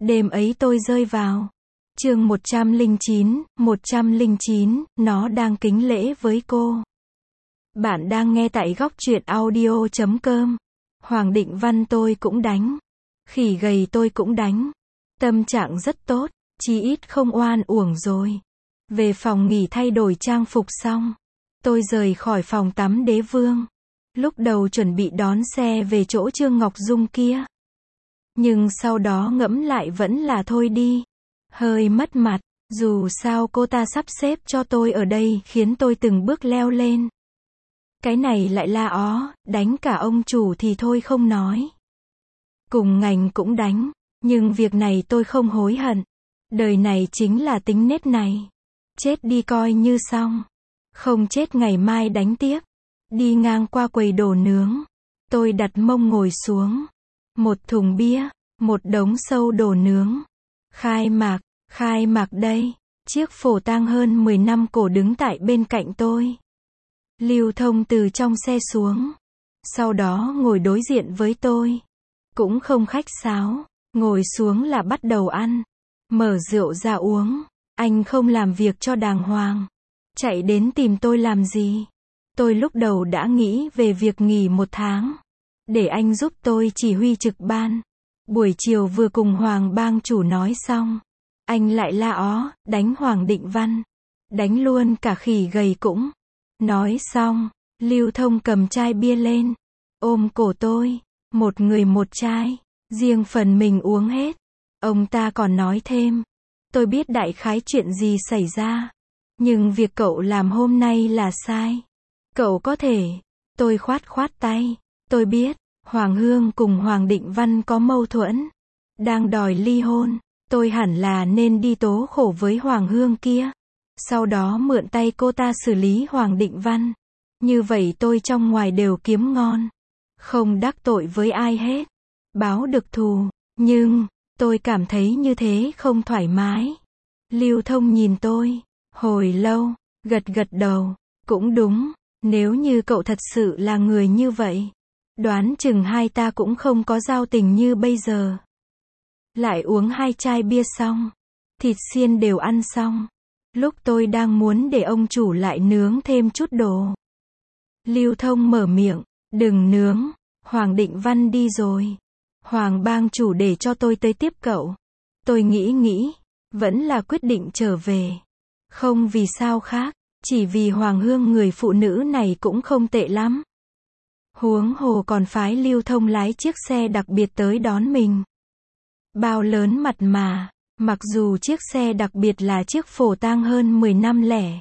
Đêm ấy tôi rơi vào. Chương 109, nó đang kính lễ với cô. Bạn đang nghe tại góc truyện audio.com. Hoàng Định Văn tôi cũng đánh. Khỉ gầy tôi cũng đánh. Tâm trạng rất tốt, chí ít không oan uổng rồi. Về phòng nghỉ thay đổi trang phục xong, tôi rời khỏi phòng tắm Đế Vương. Lúc đầu chuẩn bị đón xe về chỗ Trương Ngọc Dung kia. Nhưng sau đó ngẫm lại vẫn là thôi đi. Hơi mất mặt, dù sao cô ta sắp xếp cho tôi ở đây khiến tôi từng bước leo lên. Cái này lại la ó, đánh cả ông chủ thì thôi không nói. Cùng ngành cũng đánh, nhưng việc này tôi không hối hận. Đời này chính là tính nết này. Chết đi coi như xong. Không chết ngày mai đánh tiếp. Đi ngang qua quầy đồ nướng. Tôi đặt mông ngồi xuống. Một thùng bia, một đống sâu đồ nướng. Khai mạc đây. Chiếc phổ tang hơn 10 năm cổ đứng tại bên cạnh tôi. Lưu Thông từ trong xe xuống. Sau đó ngồi đối diện với tôi. Cũng không khách sáo. Ngồi xuống là bắt đầu ăn. Mở rượu ra uống. Anh không làm việc cho đàng hoàng. Chạy đến tìm tôi làm gì? Tôi lúc đầu đã nghĩ về việc nghỉ 1 tháng. Để anh giúp tôi chỉ huy trực ban. Buổi chiều vừa cùng Hoàng bang chủ nói xong. Anh lại la ó, đánh Hoàng Định Văn. Đánh luôn cả khỉ gầy cũng. Nói xong, Lưu Thông cầm chai bia lên. Ôm cổ tôi. Một người một chai. Riêng phần mình uống hết. Ông ta còn nói thêm. Tôi biết đại khái chuyện gì xảy ra. Nhưng việc cậu làm hôm nay là sai. Cậu có thể. Tôi khoát tay. Tôi biết. Hoàng Hương cùng Hoàng Định Văn có mâu thuẫn. Đang đòi ly hôn. Tôi hẳn là nên đi tố khổ với Hoàng Hương kia. Sau đó mượn tay cô ta xử lý Hoàng Định Văn. Như vậy tôi trong ngoài đều kiếm ngon. Không đắc tội với ai hết. Báo được thù. Nhưng, tôi cảm thấy như thế không thoải mái. Lưu Thông nhìn tôi. Hồi lâu, gật đầu. Cũng đúng. Nếu như cậu thật sự là người như vậy. Đoán chừng hai ta cũng không có giao tình như bây giờ. Lại uống 2 chai bia xong. Thịt xiên đều ăn xong. Lúc tôi đang muốn để ông chủ lại nướng thêm chút đồ. Lưu Thông mở miệng. Đừng nướng. Hoàng Định Văn đi rồi. Hoàng bang chủ để cho tôi tới tiếp cậu. Tôi nghĩ. Vẫn là quyết định trở về. Không vì sao khác. Chỉ vì Hoàng Hương người phụ nữ này cũng không tệ lắm. Huống hồ còn phái Lưu Thông lái chiếc xe đặc biệt tới đón mình. Bao lớn mặt mà. Mặc dù chiếc xe đặc biệt là chiếc phổ tang hơn 10 năm lẻ.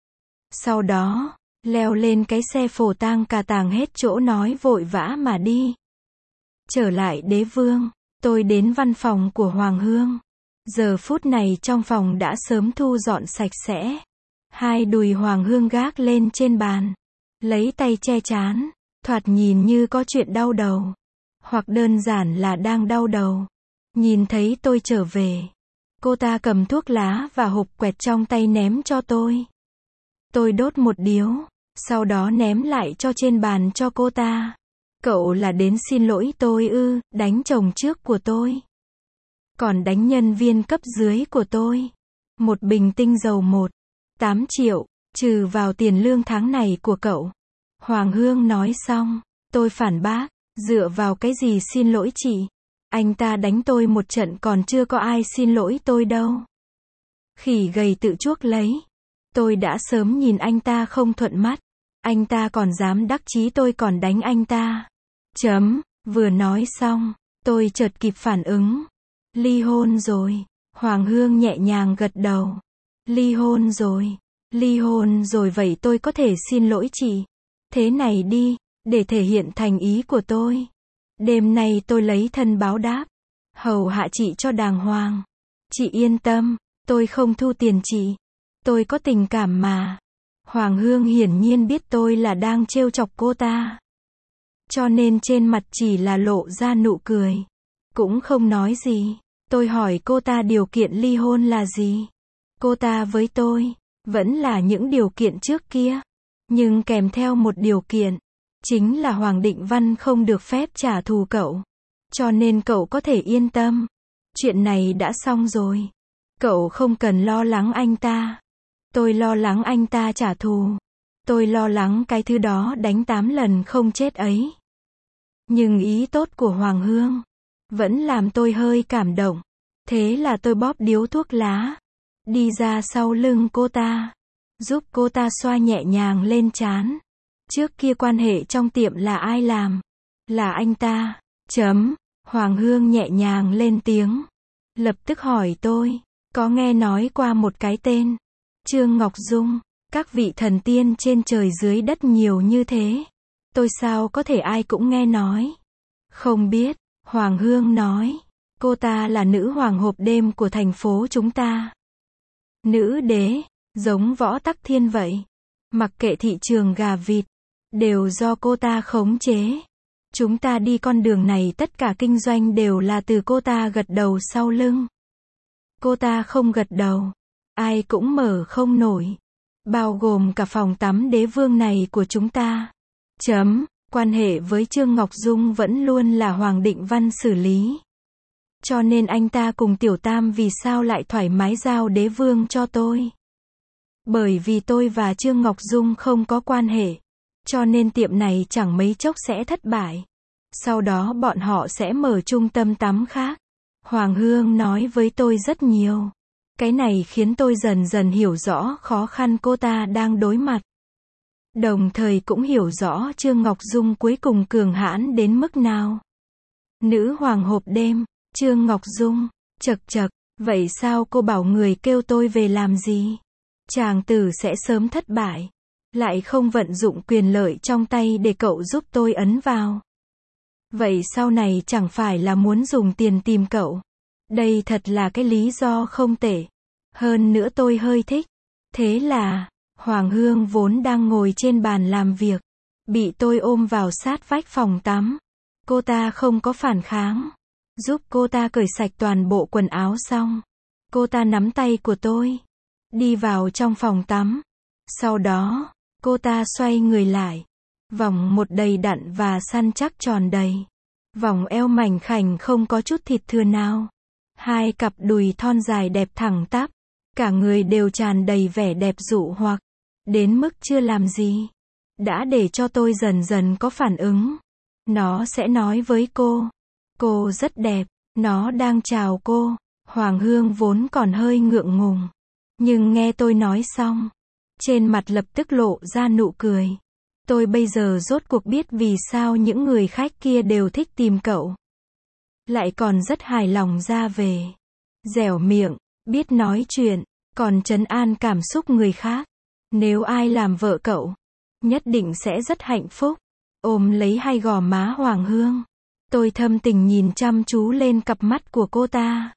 Sau đó, leo lên cái xe phổ tang cà tàng hết chỗ nói vội vã mà đi. Trở lại Đế Vương, tôi đến văn phòng của Hoàng Hương. Giờ phút này trong phòng đã sớm thu dọn sạch sẽ. 2 đùi Hoàng Hương gác lên trên bàn. Lấy tay che trán. Thoạt nhìn như có chuyện đau đầu. Hoặc đơn giản là đang đau đầu. Nhìn thấy tôi trở về. Cô ta cầm thuốc lá và hộp quẹt trong tay ném cho tôi. Tôi đốt một điếu. Sau đó ném lại cho trên bàn cho cô ta. Cậu là đến xin lỗi tôi ư? Đánh chồng trước của tôi. Còn đánh nhân viên cấp dưới của tôi. Một bình tinh dầu 8 triệu. Trừ vào tiền lương tháng này của cậu. Hoàng Hương nói xong. Tôi phản bác. Dựa vào cái gì xin lỗi chị? Anh ta đánh tôi một trận còn chưa có ai xin lỗi tôi đâu. Khỉ gầy tự chuốc lấy. Tôi đã sớm nhìn anh ta không thuận mắt. Anh ta còn dám đắc chí tôi còn đánh anh ta. Vừa nói xong. Tôi chợt kịp phản ứng. Ly hôn rồi. Hoàng Hương nhẹ nhàng gật đầu. Ly hôn rồi vậy tôi có thể xin lỗi chị. Thế này đi. Để thể hiện thành ý của tôi. Đêm nay tôi lấy thân báo đáp. Hầu hạ chị cho đàng hoàng. Chị yên tâm. Tôi không thu tiền chị. Tôi có tình cảm mà. Hoàng Hương hiển nhiên biết tôi là đang trêu chọc cô ta. Cho nên trên mặt chỉ là lộ ra nụ cười. Cũng không nói gì. Tôi hỏi cô ta điều kiện ly hôn là gì. Cô ta với tôi. Vẫn là những điều kiện trước kia. Nhưng kèm theo một điều kiện. Chính là Hoàng Định Văn không được phép trả thù cậu. Cho nên cậu có thể yên tâm. Chuyện này đã xong rồi. Cậu không cần lo lắng anh ta. Tôi lo lắng anh ta trả thù. Tôi lo lắng cái thứ đó đánh 8 lần không chết ấy. Nhưng ý tốt của Hoàng Hương vẫn làm tôi hơi cảm động. Thế là tôi bóp điếu thuốc lá, đi ra sau lưng cô ta, giúp cô ta xoa nhẹ nhàng lên trán. Trước kia quan hệ trong tiệm là ai làm? Là anh ta. Hoàng Hương nhẹ nhàng lên tiếng. Lập tức hỏi tôi, có nghe nói qua một cái tên, Trương Ngọc Dung. Các vị thần tiên trên trời dưới đất nhiều như thế. Tôi sao có thể ai cũng nghe nói. Không biết, Hoàng Hương nói. Cô ta là nữ hoàng hộp đêm của thành phố chúng ta. Nữ đế, giống Võ Tắc Thiên vậy. Mặc kệ thị trường gà vịt, đều do cô ta khống chế. Chúng ta đi con đường này tất cả kinh doanh đều là từ cô ta gật đầu sau lưng. Cô ta không gật đầu, ai cũng mở không nổi. Bao gồm cả phòng tắm đế vương này của chúng ta. Quan hệ với Trương Ngọc Dung vẫn luôn là Hoàng Định Văn xử lý. Cho nên anh ta cùng Tiểu Tam vì sao lại thoải mái giao đế vương cho tôi? Bởi vì tôi và Trương Ngọc Dung không có quan hệ. Cho nên tiệm này chẳng mấy chốc sẽ thất bại. Sau đó bọn họ sẽ mở trung tâm tắm khác. Hoàng Hương nói với tôi rất nhiều. Cái này khiến tôi dần dần hiểu rõ khó khăn cô ta đang đối mặt. Đồng thời cũng hiểu rõ Trương Ngọc Dung cuối cùng cường hãn đến mức nào. Nữ hoàng hộp đêm, Trương Ngọc Dung, chậc, vậy sao cô bảo người kêu tôi về làm gì? Chàng tử sẽ sớm thất bại. Lại không vận dụng quyền lợi trong tay để cậu giúp tôi ấn vào. Vậy sau này chẳng phải là muốn dùng tiền tìm cậu. Đây thật là cái lý do không tệ. Hơn nữa tôi hơi thích. Thế là, Hoàng Hương vốn đang ngồi trên bàn làm việc, bị tôi ôm vào sát vách phòng tắm. Cô ta không có phản kháng. Giúp cô ta cởi sạch toàn bộ quần áo xong. Cô ta nắm tay của tôi, đi vào trong phòng tắm. Sau đó, cô ta xoay người lại. Vòng một đầy đặn và săn chắc tròn đầy. Vòng eo mảnh khảnh không có chút thịt thừa nào. Hai cặp đùi thon dài đẹp thẳng tắp. Cả người đều tràn đầy vẻ đẹp dụ hoặc. Đến mức chưa làm gì. Đã để cho tôi dần dần có phản ứng. Nó sẽ nói với cô. Cô rất đẹp. Nó đang chào cô. Hoàng Hương vốn còn hơi ngượng ngùng. Nhưng nghe tôi nói xong. Trên mặt lập tức lộ ra nụ cười. Tôi bây giờ rốt cuộc biết vì sao những người khách kia đều thích tìm cậu. Lại còn rất hài lòng ra về. Dẻo miệng, biết nói chuyện, còn trấn an cảm xúc người khác. Nếu ai làm vợ cậu, nhất định sẽ rất hạnh phúc. Ôm lấy hai gò má Hoàng Hương. Tôi thâm tình nhìn chăm chú lên cặp mắt của cô ta.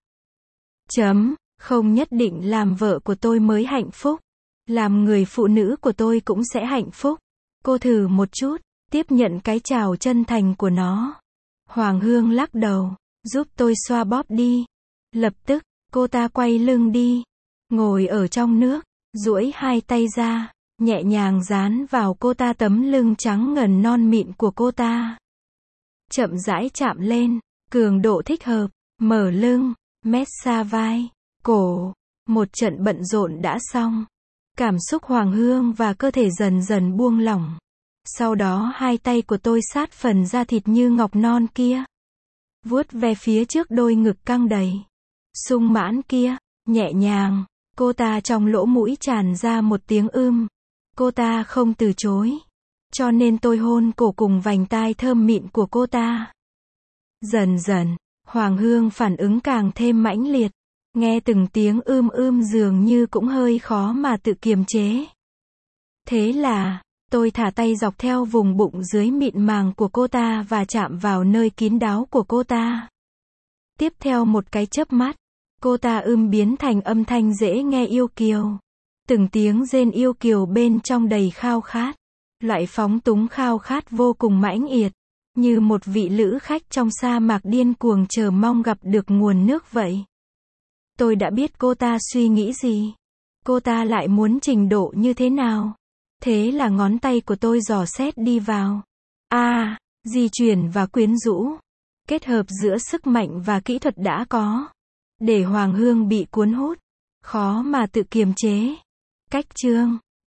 Không nhất định làm vợ của tôi mới hạnh phúc. Làm người phụ nữ của tôi cũng sẽ hạnh phúc. Cô thử một chút, tiếp nhận cái chào chân thành của nó. Hoàng Hương lắc đầu, giúp tôi xoa bóp đi. Lập tức, cô ta quay lưng đi, ngồi ở trong nước, duỗi hai tay ra, nhẹ nhàng dán vào cô ta tấm lưng trắng ngần non mịn của cô ta. Chậm rãi chạm lên, cường độ thích hợp, mở lưng, massage vai, cổ. Một trận bận rộn đã xong. Cảm xúc Hoàng Hương và cơ thể dần dần buông lỏng. Sau đó hai tay của tôi sát phần da thịt như ngọc non kia. Vuốt ve phía trước đôi ngực căng đầy. Sung mãn kia, nhẹ nhàng. Cô ta trong lỗ mũi tràn ra một tiếng Cô ta không từ chối. Cho nên tôi hôn cổ cùng vành tai thơm mịn của cô ta. Dần dần, Hoàng Hương phản ứng càng thêm mãnh liệt. Nghe từng tiếng dường như cũng hơi khó mà tự kiềm chế. Thế là, tôi thả tay dọc theo vùng bụng dưới mịn màng của cô ta và chạm vào nơi kín đáo của cô ta. Tiếp theo một cái chớp mắt, cô ta biến thành âm thanh dễ nghe yêu kiều. Từng tiếng rên yêu kiều bên trong đầy khao khát. Loại phóng túng khao khát vô cùng mãnh liệt. Như một vị lữ khách trong sa mạc điên cuồng chờ mong gặp được nguồn nước vậy. Tôi đã biết cô ta suy nghĩ gì. Cô ta lại muốn trình độ như thế nào. Thế là ngón tay của tôi dò xét đi vào. Di chuyển và quyến rũ. Kết hợp giữa sức mạnh và kỹ thuật đã có. Để Hoàng Hương bị cuốn hút. Khó mà tự kiềm chế. Cách chương.